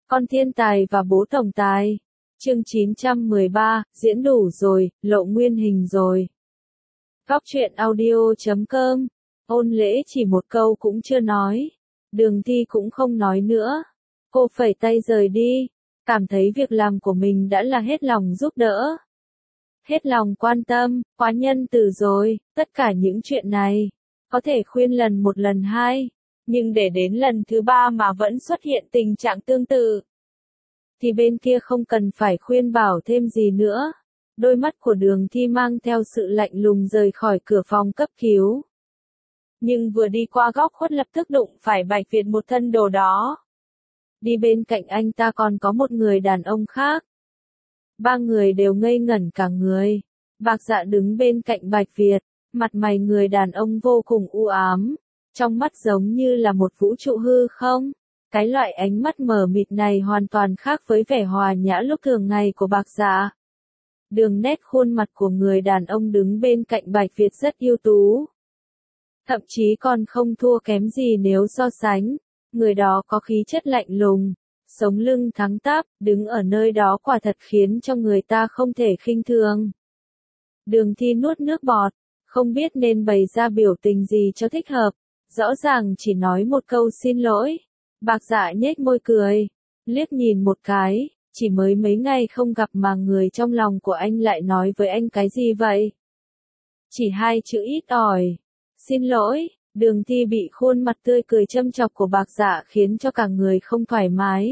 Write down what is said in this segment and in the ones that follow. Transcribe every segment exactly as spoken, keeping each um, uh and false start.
Con thiên tài và bố tổng tài. Chương chín trăm mười ba, diễn đủ rồi, lộ nguyên hình rồi. Góc truyện audio chấm com. Ôn Lễ chỉ một câu cũng chưa nói. Đường Thi cũng không nói nữa. Cô phẩy tay rời đi, cảm thấy việc làm của mình đã là hết lòng giúp đỡ. Hết lòng quan tâm, quá nhân từ rồi, tất cả những chuyện này. Có thể khuyên lần một lần hai, nhưng để đến lần thứ ba mà vẫn xuất hiện tình trạng tương tự. Thì bên kia không cần phải khuyên bảo thêm gì nữa. Đôi mắt của Đường Thi mang theo sự lạnh lùng rời khỏi cửa phòng cấp cứu. Nhưng vừa đi qua góc khuất lập tức đụng phải Bạch Việt một thân đồ đó. Đi bên cạnh anh ta còn có một người đàn ông khác. Ba người đều ngây ngẩn cả người. Bạc Dạ đứng bên cạnh Bạch Việt, mặt mày người đàn ông vô cùng u ám, trong mắt giống như là một vũ trụ hư không. Cái loại ánh mắt mờ mịt này hoàn toàn khác với vẻ hòa nhã lúc thường ngày của Bạc Dạ. Đường nét khuôn mặt của người đàn ông đứng bên cạnh Bạch Việt rất ưu tú. Thậm chí còn không thua kém gì nếu so sánh. Người đó có khí chất lạnh lùng, sống lưng thẳng tắp, đứng ở nơi đó quả thật khiến cho người ta không thể khinh thường. Đường Thi nuốt nước bọt, không biết nên bày ra biểu tình gì cho thích hợp, rõ ràng chỉ nói một câu xin lỗi. Bạc Dạ nhếch môi cười, liếc nhìn một cái, chỉ mới mấy ngày không gặp mà người trong lòng của anh lại nói với anh cái gì vậy? Chỉ hai chữ ít ỏi, xin lỗi. Đường Thi bị khuôn mặt tươi cười châm chọc của Bạc Dạ khiến cho cả người không thoải mái.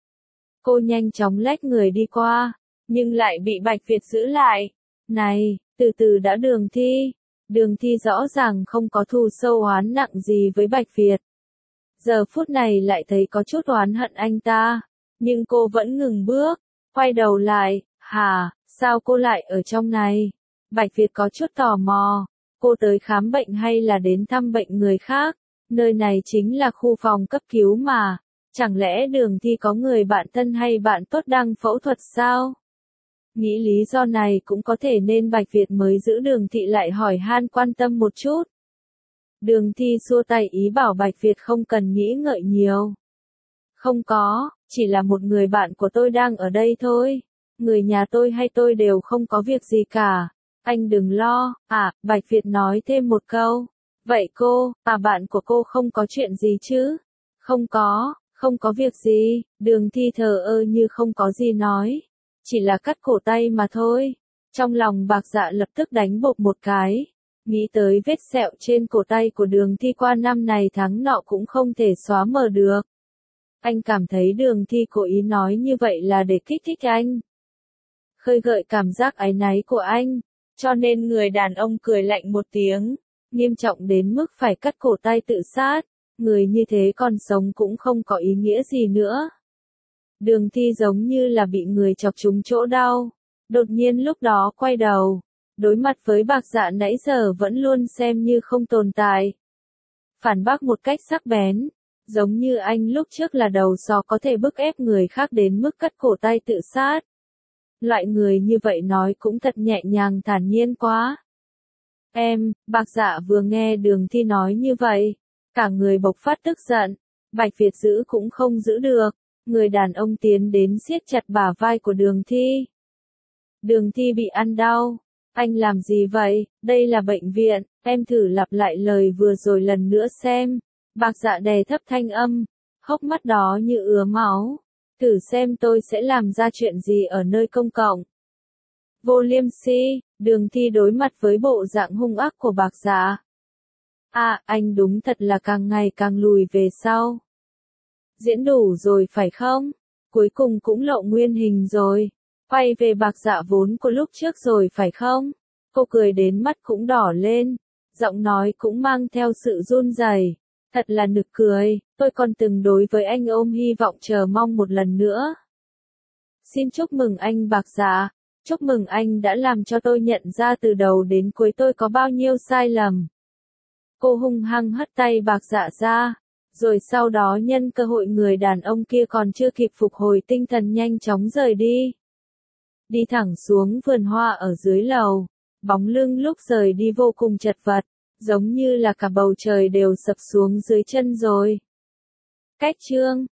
Cô nhanh chóng lách người đi qua, nhưng lại bị Bạch Việt giữ lại. Này, từ từ đã Đường Thi. Đường Thi rõ ràng không có thù sâu oán nặng gì với Bạch Việt. Giờ phút này lại thấy có chút oán hận anh ta. Nhưng cô vẫn ngừng bước, quay đầu lại. Hả, sao cô lại ở trong này? Bạch Việt có chút tò mò. Cô tới khám bệnh hay là đến thăm bệnh người khác? Nơi này chính là khu phòng cấp cứu mà. Chẳng lẽ Đường Thi có người bạn thân hay bạn tốt đang phẫu thuật sao? Nghĩ lý do này cũng có thể nên Bạch Việt mới giữ Đường Thi lại hỏi han quan tâm một chút. Đường Thi xua tay ý bảo Bạch Việt không cần nghĩ ngợi nhiều. Không có, chỉ là một người bạn của tôi đang ở đây thôi. Người nhà tôi hay tôi đều không có việc gì cả. Anh đừng lo. À, Bạch Việt nói thêm một câu. Vậy cô, à bạn của cô không có chuyện gì chứ? Không có, không có việc gì. Đường Thi thờ ơ như không có gì nói. Chỉ là cắt cổ tay mà thôi. Trong lòng Bạc Dạ lập tức đánh bộp một cái. Nghĩ tới vết sẹo trên cổ tay của Đường Thi qua năm này tháng nọ cũng không thể xóa mờ được. Anh cảm thấy Đường Thi cố ý nói như vậy là để kích thích anh. Khơi gợi cảm giác áy náy của anh. Cho nên người đàn ông cười lạnh một tiếng, nghiêm trọng đến mức phải cắt cổ tay tự sát. Người như thế còn sống cũng không có ý nghĩa gì nữa. Đường Thi giống như là bị người chọc trúng chỗ đau. Đột nhiên lúc đó quay đầu, đối mặt với Bạc Dạ nãy giờ vẫn luôn xem như không tồn tại. Phản bác một cách sắc bén, giống như anh lúc trước là đầu sò có thể bức ép người khác đến mức cắt cổ tay tự sát. Loại người như vậy nói cũng thật nhẹ nhàng thản nhiên quá. Em, Bạc Dạ vừa nghe Đường Thi nói như vậy, cả người bộc phát tức giận. Bạch Việt giữ cũng không giữ được. Người đàn ông tiến đến siết chặt bả vai của Đường Thi. Đường Thi bị ăn đau. Anh làm gì vậy? Đây là bệnh viện. Em thử lặp lại lời vừa rồi lần nữa xem. Bạc Dạ đè thấp thanh âm, hốc mắt đó như ứa máu. Thử xem tôi sẽ làm ra chuyện gì ở nơi công cộng. Vô liêm sỉ. Đường Thi đối mặt với bộ dạng hung ác của Bạc Dạ. À, anh đúng thật là càng ngày càng lùi về sau. Diễn đủ rồi phải không? Cuối cùng cũng lộ nguyên hình rồi. Quay về Bạc Dạ vốn của lúc trước rồi phải không? Cô cười đến mắt cũng đỏ lên. Giọng nói cũng mang theo sự run rẩy. Thật là nực cười, tôi còn từng đối với anh ôm hy vọng chờ mong một lần nữa. Xin chúc mừng anh Bạc Dạ, chúc mừng anh đã làm cho tôi nhận ra từ đầu đến cuối tôi có bao nhiêu sai lầm. Cô hung hăng hất tay Bạc Dạ ra, rồi sau đó nhân cơ hội người đàn ông kia còn chưa kịp phục hồi tinh thần nhanh chóng rời đi. Đi thẳng xuống vườn hoa ở dưới lầu, bóng lưng lúc rời đi vô cùng chật vật. Giống như là cả bầu trời đều sập xuống dưới chân rồi. Cách chương